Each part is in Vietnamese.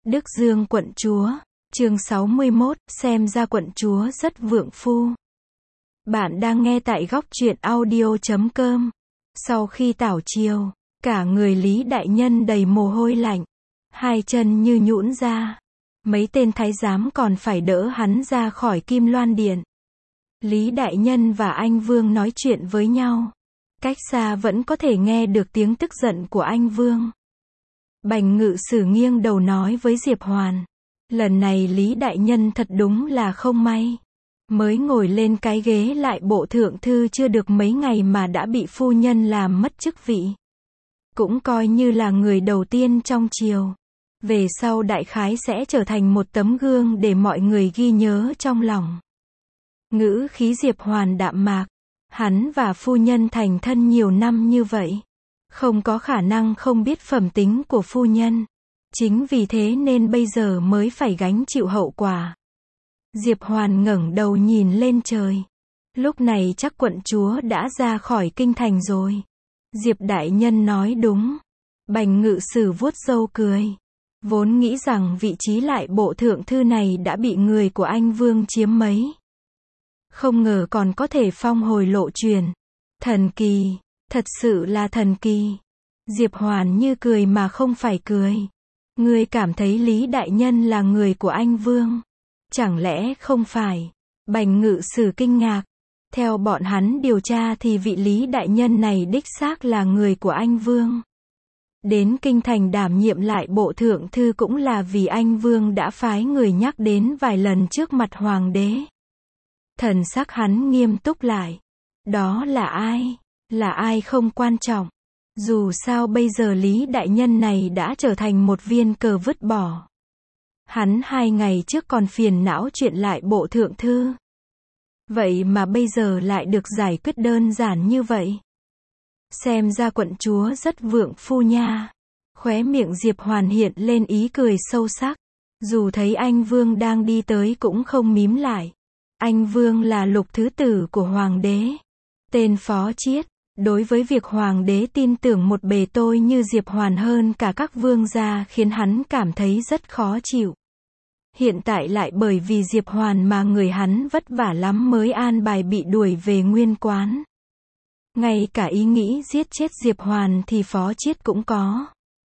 Đức Dương quận chúa, chương 61, xem ra quận chúa rất vượng phu. Bạn đang nghe tại góc truyện audio.com. Sau khi tảo chiều, cả người Lý đại nhân đầy mồ hôi lạnh, hai chân như nhũn ra. Mấy tên thái giám còn phải đỡ hắn ra khỏi Kim Loan Điện. Lý đại nhân và anh Vương nói chuyện với nhau. Cách xa vẫn có thể nghe được tiếng tức giận của anh Vương. Bành Ngự Sử nghiêng đầu nói với Diệp Hoàn. Lần này Lý đại nhân thật đúng là không may. Mới ngồi lên cái ghế lại bộ thượng thư chưa được mấy ngày mà đã bị phu nhân làm mất chức vị. Cũng coi như là người đầu tiên trong triều. Về sau đại khái sẽ trở thành một tấm gương để mọi người ghi nhớ trong lòng. Ngữ khí Diệp Hoàn đạm mạc. Hắn và phu nhân thành thân nhiều năm như vậy. Không có khả năng không biết phẩm tính của phu nhân. Chính vì thế nên bây giờ mới phải gánh chịu hậu quả. Diệp Hoàn ngẩng đầu nhìn lên trời. Lúc này chắc quận chúa đã ra khỏi kinh thành rồi. Diệp đại nhân nói đúng. Bành Ngự Sử vuốt râu cười. Vốn nghĩ rằng vị trí lại bộ thượng thư này đã bị người của anh Vương chiếm mấy. Không ngờ còn có thể phong hồi lộ truyền. Thần kỳ, thật sự là thần kỳ. Diệp Hoàn như cười mà không phải cười. Ngươi cảm thấy Lý đại nhân là người của anh Vương? Chẳng lẽ không phải? Bành Ngự Sử kinh ngạc. Theo bọn hắn điều tra thì vị Lý đại nhân này đích xác là người của anh Vương. Đến kinh thành đảm nhiệm lại bộ thượng thư cũng là vì anh Vương đã phái người nhắc đến vài lần trước mặt hoàng đế. Thần sắc hắn nghiêm túc lại. Đó là ai? Là ai không quan trọng. Dù sao bây giờ Lý đại nhân này đã trở thành một viên cờ vứt bỏ. Hắn 2 ngày trước còn phiền não chuyện lại bộ thượng thư. Vậy mà bây giờ lại được giải quyết đơn giản như vậy. Xem ra quận chúa rất vượng phu nha. Khóe miệng Diệp Hoàn hiện lên ý cười sâu sắc. Dù thấy anh Vương đang đi tới cũng không mím lại. Anh Vương là lục thứ tử của hoàng đế. Tên Phó Chiết. Đối với việc hoàng đế tin tưởng một bề tôi như Diệp Hoàn hơn cả các vương gia khiến hắn cảm thấy rất khó chịu. Hiện tại lại bởi vì Diệp Hoàn mà người hắn vất vả lắm mới an bài bị đuổi về nguyên quán. Ngay cả ý nghĩ giết chết Diệp Hoàn thì Phó Chiết cũng có.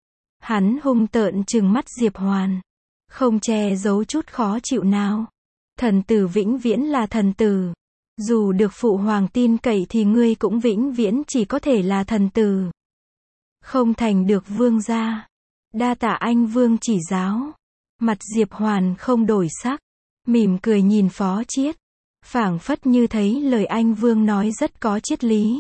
Hắn hung tợn trừng mắt Diệp Hoàn. Không che giấu chút khó chịu nào. Thần tử vĩnh viễn là thần tử. Dù được phụ hoàng tin cậy thì ngươi cũng vĩnh viễn chỉ có thể là thần tử. Không thành được vương gia. Đa tạ anh Vương chỉ giáo. Mặt Diệp Hoàn không đổi sắc. Mỉm cười nhìn Phó Chiết. Phảng phất như thấy lời anh Vương nói rất có triết lý.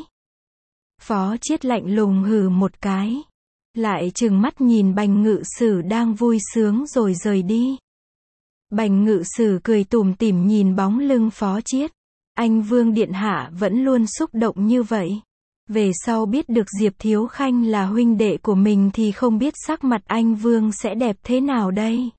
Phó Chiết lạnh lùng hừ một cái. Lại trừng mắt nhìn Bành Ngự Sử đang vui sướng rồi rời đi. Bành Ngự Sử cười tủm tỉm nhìn bóng lưng Phó Chiết. Anh Vương điện hạ vẫn luôn xúc động như vậy. Về sau biết được Diệp Thiếu Khanh là huynh đệ của mình thì không biết sắc mặt anh Vương sẽ đẹp thế nào đây.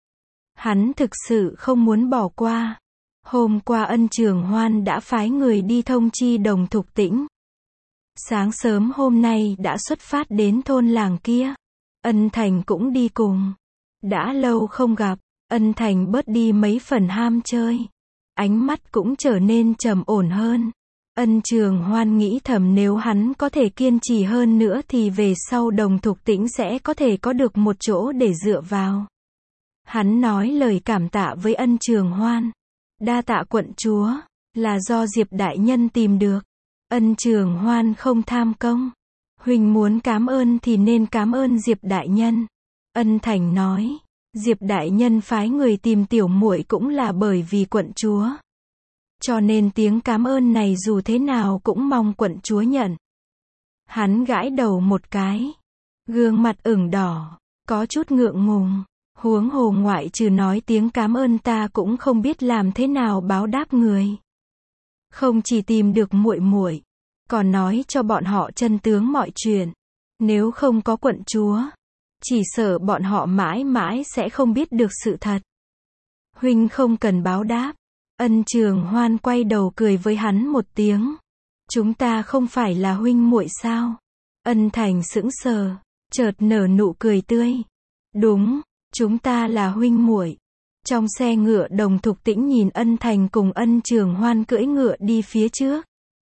Hắn thực sự không muốn bỏ qua. Hôm qua Ân Trường Hoan đã phái người đi thông chi Đồng Thục Tĩnh. Sáng sớm hôm nay đã xuất phát đến thôn làng kia. Ân Thành cũng đi cùng. Đã lâu không gặp, Ân Thành bớt đi mấy phần ham chơi. Ánh mắt cũng trở nên trầm ổn hơn. Ân Trường Hoan nghĩ thầm nếu hắn có thể kiên trì hơn nữa thì về sau Đồng Thục Tĩnh sẽ có thể có được một chỗ để dựa vào. Hắn nói lời cảm tạ với Ân Trường Hoan. Đa tạ quận chúa, là do Diệp đại nhân tìm được. Ân Trường Hoan không tham công. Huỳnh muốn cảm ơn thì nên cảm ơn Diệp đại nhân. Ân Thành nói. Diệp đại nhân phái người tìm tiểu muội cũng là bởi vì quận chúa. Cho nên tiếng cảm ơn này dù thế nào cũng mong quận chúa nhận. Hắn gãi đầu một cái. Gương mặt ửng đỏ. Có chút ngượng ngùng. Huống hồ ngoại trừ nói tiếng cảm ơn ta cũng không biết làm thế nào báo đáp người. Không chỉ tìm được muội muội, còn nói cho bọn họ chân tướng mọi chuyện. Nếu không có quận chúa, chỉ sợ bọn họ mãi mãi sẽ không biết được sự thật. Huynh không cần báo đáp. Ân Trường Hoan quay đầu cười với hắn một tiếng. Chúng ta không phải là huynh muội sao? Ân Thành sững sờ, chợt nở nụ cười tươi. Đúng, Chúng ta là huynh muội. Trong xe ngựa Đồng Thục Tĩnh nhìn Ân Thành cùng Ân Trường Hoan cưỡi ngựa đi phía trước.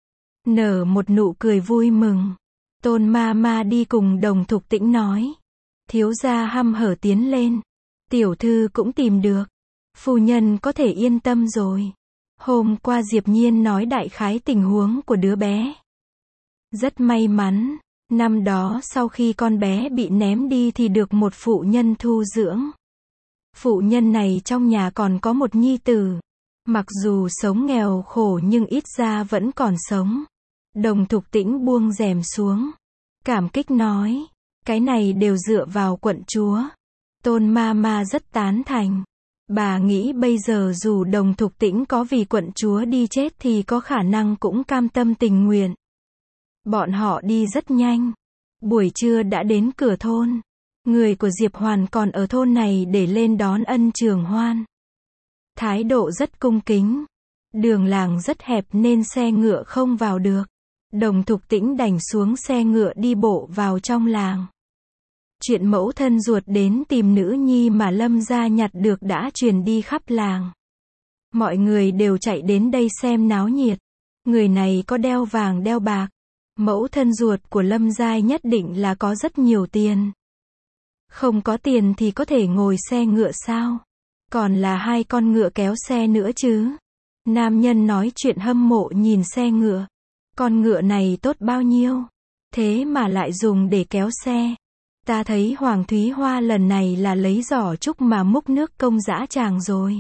Nở một nụ cười vui mừng. Tôn ma ma đi cùng Đồng Thục Tĩnh nói. Thiếu gia hăm hở tiến lên. Tiểu thư cũng tìm được. Phu nhân có thể yên tâm rồi. Hôm qua Diệp Nhiên nói đại khái tình huống của đứa bé. Rất may mắn, năm đó sau khi con bé bị ném đi thì được một phụ nhân thu dưỡng. Phụ nhân này trong nhà còn có một nhi tử. Mặc dù sống nghèo khổ nhưng ít ra vẫn còn sống. Đồng Thục Tĩnh buông rèm xuống. Cảm kích nói. Cái này đều dựa vào quận chúa. Tôn ma ma rất tán thành. Bà nghĩ bây giờ dù Đồng Thục Tĩnh có vì quận chúa đi chết thì có khả năng cũng cam tâm tình nguyện. Bọn họ đi rất nhanh. Buổi trưa đã đến cửa thôn. Người của Diệp Hoàn còn ở thôn này để lên đón Ân Trường Hoan. Thái độ rất cung kính. Đường làng rất hẹp nên xe ngựa không vào được. Đồng Thục Tĩnh đành xuống xe ngựa đi bộ vào trong làng. Chuyện mẫu thân ruột đến tìm nữ nhi mà Lâm gia nhặt được đã truyền đi khắp làng. Mọi người đều chạy đến đây xem náo nhiệt. Người này có đeo vàng đeo bạc. Mẫu thân ruột của Lâm gia nhất định là có rất nhiều tiền. Không có tiền thì có thể ngồi xe ngựa sao? Còn là hai con ngựa kéo xe nữa chứ? Nam nhân nói chuyện hâm mộ nhìn xe ngựa. Con ngựa này tốt bao nhiêu? Thế mà lại dùng để kéo xe. Ta thấy Hoàng Thúy Hoa lần này là lấy giỏ trúc mà múc nước công dã tràng rồi.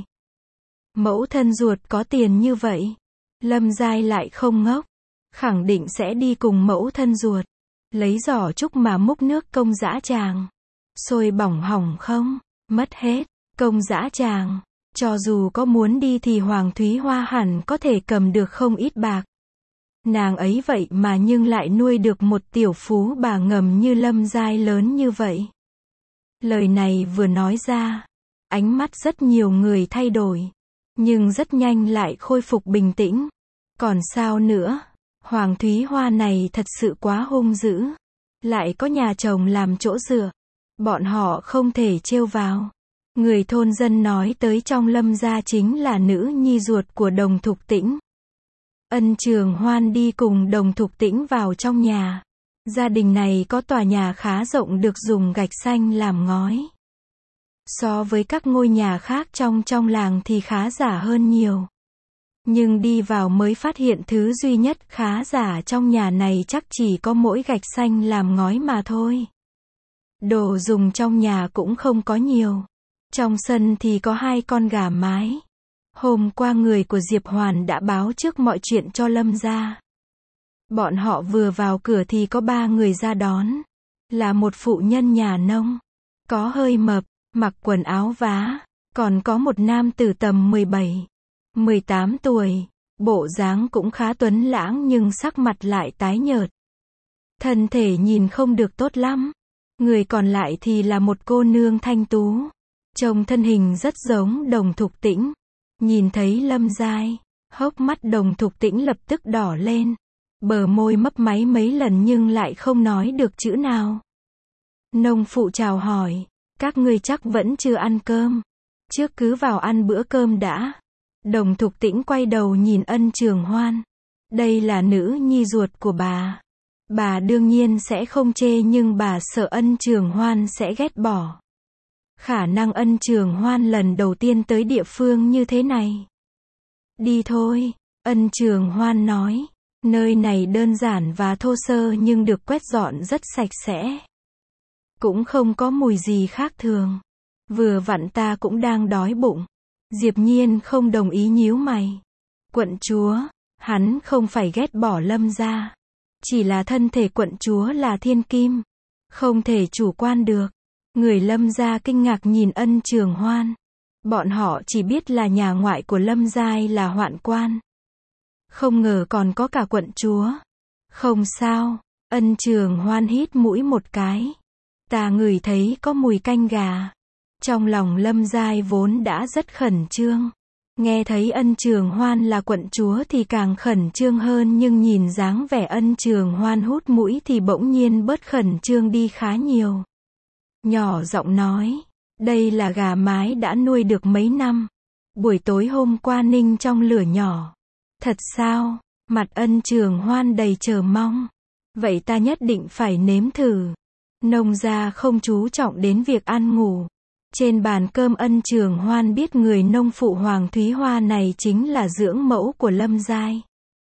Mẫu thân ruột có tiền như vậy. Lâm Giai lại không ngốc. Khẳng định sẽ đi cùng mẫu thân ruột. Lấy giỏ trúc mà múc nước công dã tràng. Sôi bỏng hỏng không? Mất hết. Công dã tràng. Cho dù có muốn đi thì Hoàng Thúy Hoa hẳn có thể cầm được không ít bạc. Nàng ấy vậy mà nhưng lại nuôi được một tiểu phú bà ngầm như Lâm Giai lớn như vậy. Lời này vừa nói ra, ánh mắt rất nhiều người thay đổi, nhưng rất nhanh lại khôi phục bình tĩnh. Còn sao nữa, Hoàng Thúy Hoa này thật sự quá hung dữ, lại có nhà chồng làm chỗ dựa, bọn họ không thể trêu vào. Người thôn dân nói tới trong Lâm gia chính là nữ nhi ruột của Đồng Thục Tĩnh. Ân Trường Hoan đi cùng Đồng Thục Tĩnh vào trong nhà. Gia đình này có tòa nhà khá rộng được dùng gạch xanh làm ngói. So với các ngôi nhà khác trong làng thì khá giả hơn nhiều. Nhưng đi vào mới phát hiện thứ duy nhất khá giả trong nhà này chắc chỉ có mỗi gạch xanh làm ngói mà thôi. Đồ dùng trong nhà cũng không có nhiều. Trong sân thì có 2 con gà mái. Hôm qua người của Diệp Hoàn đã báo trước mọi chuyện cho Lâm gia. Bọn họ vừa vào cửa thì có 3 người ra đón. Là một phụ nhân nhà nông. Có hơi mập, mặc quần áo vá. Còn có một nam tử tầm 17, 18 tuổi. Bộ dáng cũng khá tuấn lãng nhưng sắc mặt lại tái nhợt. Thân thể nhìn không được tốt lắm. Người còn lại thì là một cô nương thanh tú. Trông thân hình rất giống Đồng Thục Tĩnh. Nhìn thấy Lâm Giai, hốc mắt Đồng Thục Tĩnh lập tức đỏ lên. Bờ môi mấp máy mấy lần nhưng lại không nói được chữ nào. Nông phụ chào hỏi, các ngươi chắc vẫn chưa ăn cơm. Trước cứ vào ăn bữa cơm đã. Đồng Thục Tĩnh quay đầu nhìn Ân Trường Hoan. Đây là nữ nhi ruột của bà. Bà đương nhiên sẽ không chê nhưng bà sợ Ân Trường Hoan sẽ ghét bỏ. Khả năng Ân Trường Hoan lần đầu tiên tới địa phương như thế này. Đi thôi, Ân Trường Hoan nói. Nơi này đơn giản và thô sơ nhưng được quét dọn rất sạch sẽ. Cũng không có mùi gì khác thường. Vừa vặn ta cũng đang đói bụng. Diệp Nhiên không đồng ý nhíu mày. Quận chúa, hắn không phải ghét bỏ Lâm gia. Chỉ là thân thể quận chúa là thiên kim. Không thể chủ quan được. Người Lâm gia kinh ngạc nhìn Ân Trường Hoan. Bọn họ chỉ biết là nhà ngoại của Lâm Giai là hoạn quan. Không ngờ còn có cả quận chúa. Không sao, Ân Trường Hoan hít mũi một cái. Ta ngửi thấy có mùi canh gà. Trong lòng Lâm Giai vốn đã rất khẩn trương. Nghe thấy Ân Trường Hoan là quận chúa thì càng khẩn trương hơn nhưng nhìn dáng vẻ Ân Trường Hoan hút mũi thì bỗng nhiên bớt khẩn trương đi khá nhiều. Nhỏ giọng nói, Đây là gà mái đã nuôi được mấy năm. Buổi tối hôm qua ninh trong lửa nhỏ. Thật sao? Mặt Ân Trường Hoan đầy chờ mong. Vậy ta nhất định phải nếm thử. Nông gia không chú trọng đến việc ăn ngủ. Trên bàn cơm Ân Trường Hoan biết người nông phụ Hoàng Thúy Hoa này chính là dưỡng mẫu của Lâm Giai.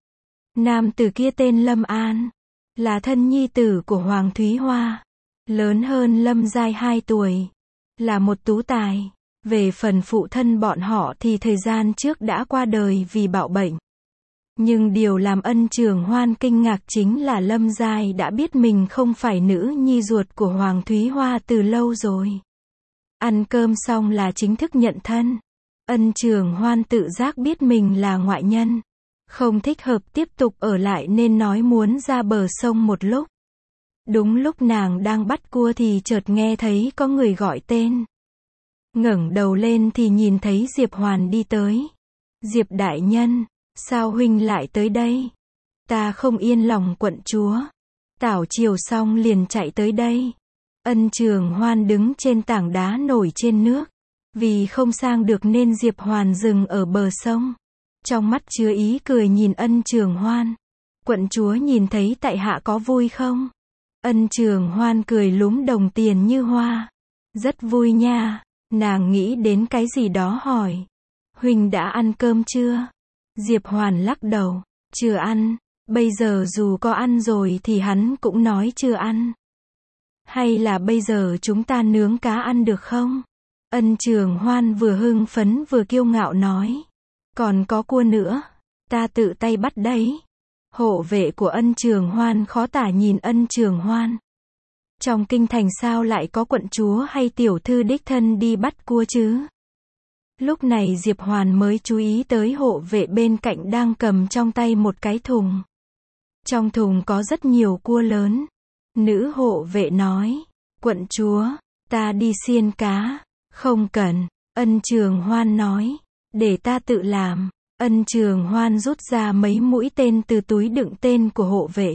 Nam tử kia tên Lâm An, là thân nhi tử của Hoàng Thúy Hoa, lớn hơn Lâm Giai 2 tuổi, là một tú tài. Về phần phụ thân bọn họ thì thời gian trước đã qua đời vì bạo bệnh. Nhưng điều làm Ân Trường Hoan kinh ngạc chính là Lâm Giai đã biết mình không phải nữ nhi ruột của Hoàng Thúy Hoa từ lâu rồi. Ăn cơm xong là chính thức nhận thân. Ân Trường Hoan tự giác biết mình là ngoại nhân, không thích hợp tiếp tục ở lại nên nói muốn ra bờ sông một lúc. Đúng lúc nàng đang bắt cua thì chợt nghe thấy có người gọi tên. Ngẩng đầu lên thì nhìn thấy Diệp Hoàn đi tới. Diệp đại nhân, sao huynh lại tới đây? Ta không yên lòng quận chúa. Tảo triều xong liền chạy tới đây. Ân Trường Hoan đứng trên tảng đá nổi trên nước. Vì không sang được nên Diệp Hoàn dừng ở bờ sông. Trong mắt chứa ý cười nhìn Ân Trường Hoan. Quận chúa nhìn thấy tại hạ có vui không? Ân Trường Hoan cười lúm đồng tiền như hoa. Rất vui nha. Nàng nghĩ đến cái gì đó hỏi. Huynh đã ăn cơm chưa? Diệp Hoàn lắc đầu. Chưa ăn. Bây giờ dù có ăn rồi thì hắn cũng nói chưa ăn. Hay là bây giờ chúng ta nướng cá ăn được không? Ân Trường Hoan vừa hưng phấn vừa kiêu ngạo nói. Còn có cua nữa. Ta tự tay bắt đấy. Hộ vệ của Ân Trường Hoan khó tả nhìn Ân Trường Hoan. Trong kinh thành sao lại có quận chúa hay tiểu thư đích thân đi bắt cua chứ? Lúc này Diệp Hoàn mới chú ý tới hộ vệ bên cạnh đang cầm trong tay một cái thùng. Trong thùng có rất nhiều cua lớn. Nữ hộ vệ nói, quận chúa, ta đi xiên cá. Không cần, Ân Trường Hoan nói, để ta tự làm. Ân Trường Hoan rút ra mấy mũi tên từ túi đựng tên của hộ vệ.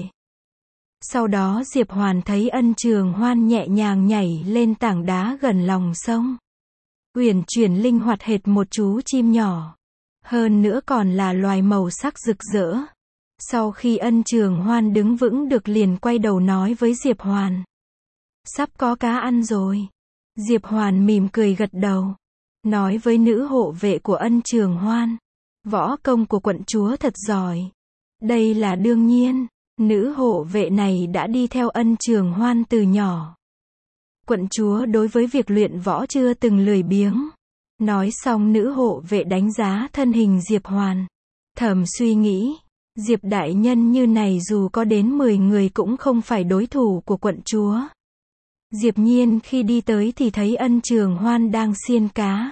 Sau đó Diệp Hoàn thấy Ân Trường Hoan nhẹ nhàng nhảy lên tảng đá gần lòng sông. Uyển chuyển linh hoạt hệt một chú chim nhỏ. Hơn nữa còn là loài màu sắc rực rỡ. Sau khi Ân Trường Hoan đứng vững được liền quay đầu nói với Diệp Hoàn. Sắp có cá ăn rồi. Diệp Hoàn mỉm cười gật đầu. Nói với nữ hộ vệ của Ân Trường Hoan. Võ công của quận chúa thật giỏi. Đây là đương nhiên. Nữ hộ vệ này đã đi theo Ân Trường Hoan từ nhỏ. Quận chúa đối với việc luyện võ chưa từng lười biếng. Nói xong nữ hộ vệ đánh giá thân hình Diệp Hoàn. Thầm suy nghĩ. Diệp đại nhân như này dù có đến 10 người cũng không phải đối thủ của quận chúa. Diệp Nhiên khi đi tới thì thấy Ân Trường Hoan đang xiên cá.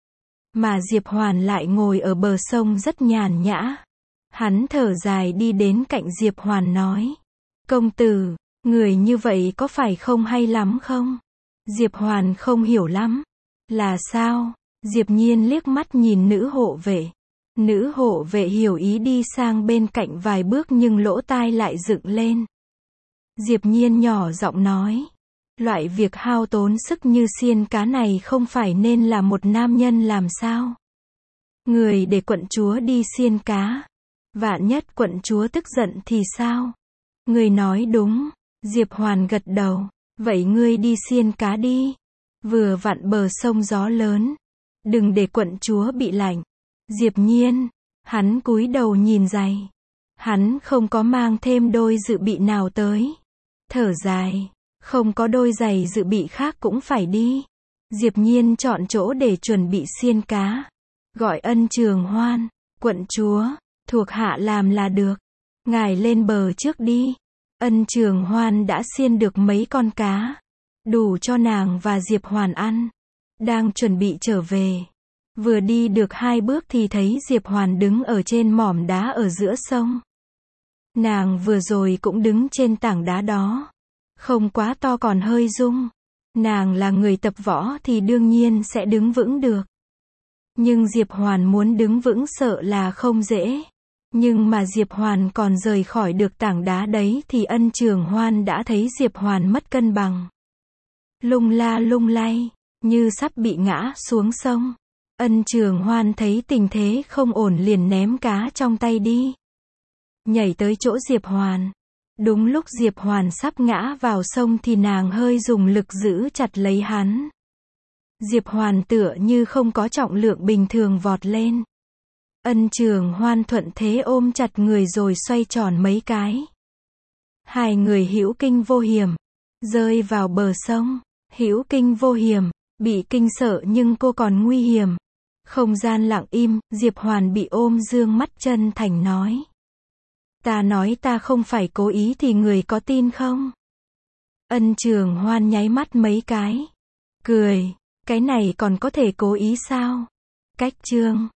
Mà Diệp Hoàn lại ngồi ở bờ sông rất nhàn nhã. Hắn thở dài đi đến cạnh Diệp Hoàn nói. Công tử, người như vậy có phải không hay lắm không? Diệp Hoàn không hiểu lắm. Là sao? Diệp Nhiên liếc mắt nhìn nữ hộ vệ. Nữ hộ vệ hiểu ý đi sang bên cạnh vài bước nhưng lỗ tai lại dựng lên. Diệp Nhiên nhỏ giọng nói. Loại việc hao tốn sức như xiên cá này không phải nên là một nam nhân làm sao? Người để quận chúa đi xiên cá. Vạn nhất quận chúa tức giận thì sao? Người nói đúng. Diệp Hoàn gật đầu. Vậy ngươi đi xiên cá đi. Vừa vặn bờ sông gió lớn. Đừng để quận chúa bị lạnh. Diệp Nhiên. Hắn cúi đầu nhìn giày. Hắn không có mang thêm đôi dự bị nào tới. Thở dài. Không có đôi giày dự bị khác cũng phải đi. Diệp Nhiên chọn chỗ để chuẩn bị xiên cá. Gọi Ân Trường Hoan. Quận chúa. Thuộc hạ làm là được. Ngài lên bờ trước đi. Ân Trường Hoan đã xiên được mấy con cá. Đủ cho nàng và Diệp Hoàn ăn. Đang chuẩn bị trở về. Vừa đi được 2 bước thì thấy Diệp Hoàn đứng ở trên mỏm đá ở giữa sông. Nàng vừa rồi cũng đứng trên tảng đá đó. Không quá to còn hơi rung. Nàng là người tập võ thì đương nhiên sẽ đứng vững được. Nhưng Diệp Hoàn muốn đứng vững sợ là không dễ. Nhưng mà Diệp Hoàn còn rời khỏi được tảng đá đấy thì Ân Trường Hoan đã thấy Diệp Hoàn mất cân bằng. Lung la lung lay. như sắp bị ngã xuống sông. Ân Trường Hoan thấy tình thế không ổn liền ném cá trong tay đi. Nhảy tới chỗ Diệp Hoàn. Đúng lúc Diệp Hoàn sắp ngã vào sông thì nàng hơi dùng lực giữ chặt lấy hắn. Diệp Hoàn tựa như không có trọng lượng bình thường vọt lên. Ân Trường Hoan thuận thế ôm chặt người rồi xoay tròn mấy cái. Hai người hữu kinh vô hiểm, rơi vào bờ sông. Hữu kinh vô hiểm, bị kinh sợ nhưng cô còn nguy hiểm. Không gian lặng im, Diệp Hoàn bị ôm dương mắt chân thành nói. Ta nói ta không phải cố ý thì người có tin không? Ân Trường Hoan nháy mắt mấy cái. Cười, cái này còn có thể cố ý sao? Cách chương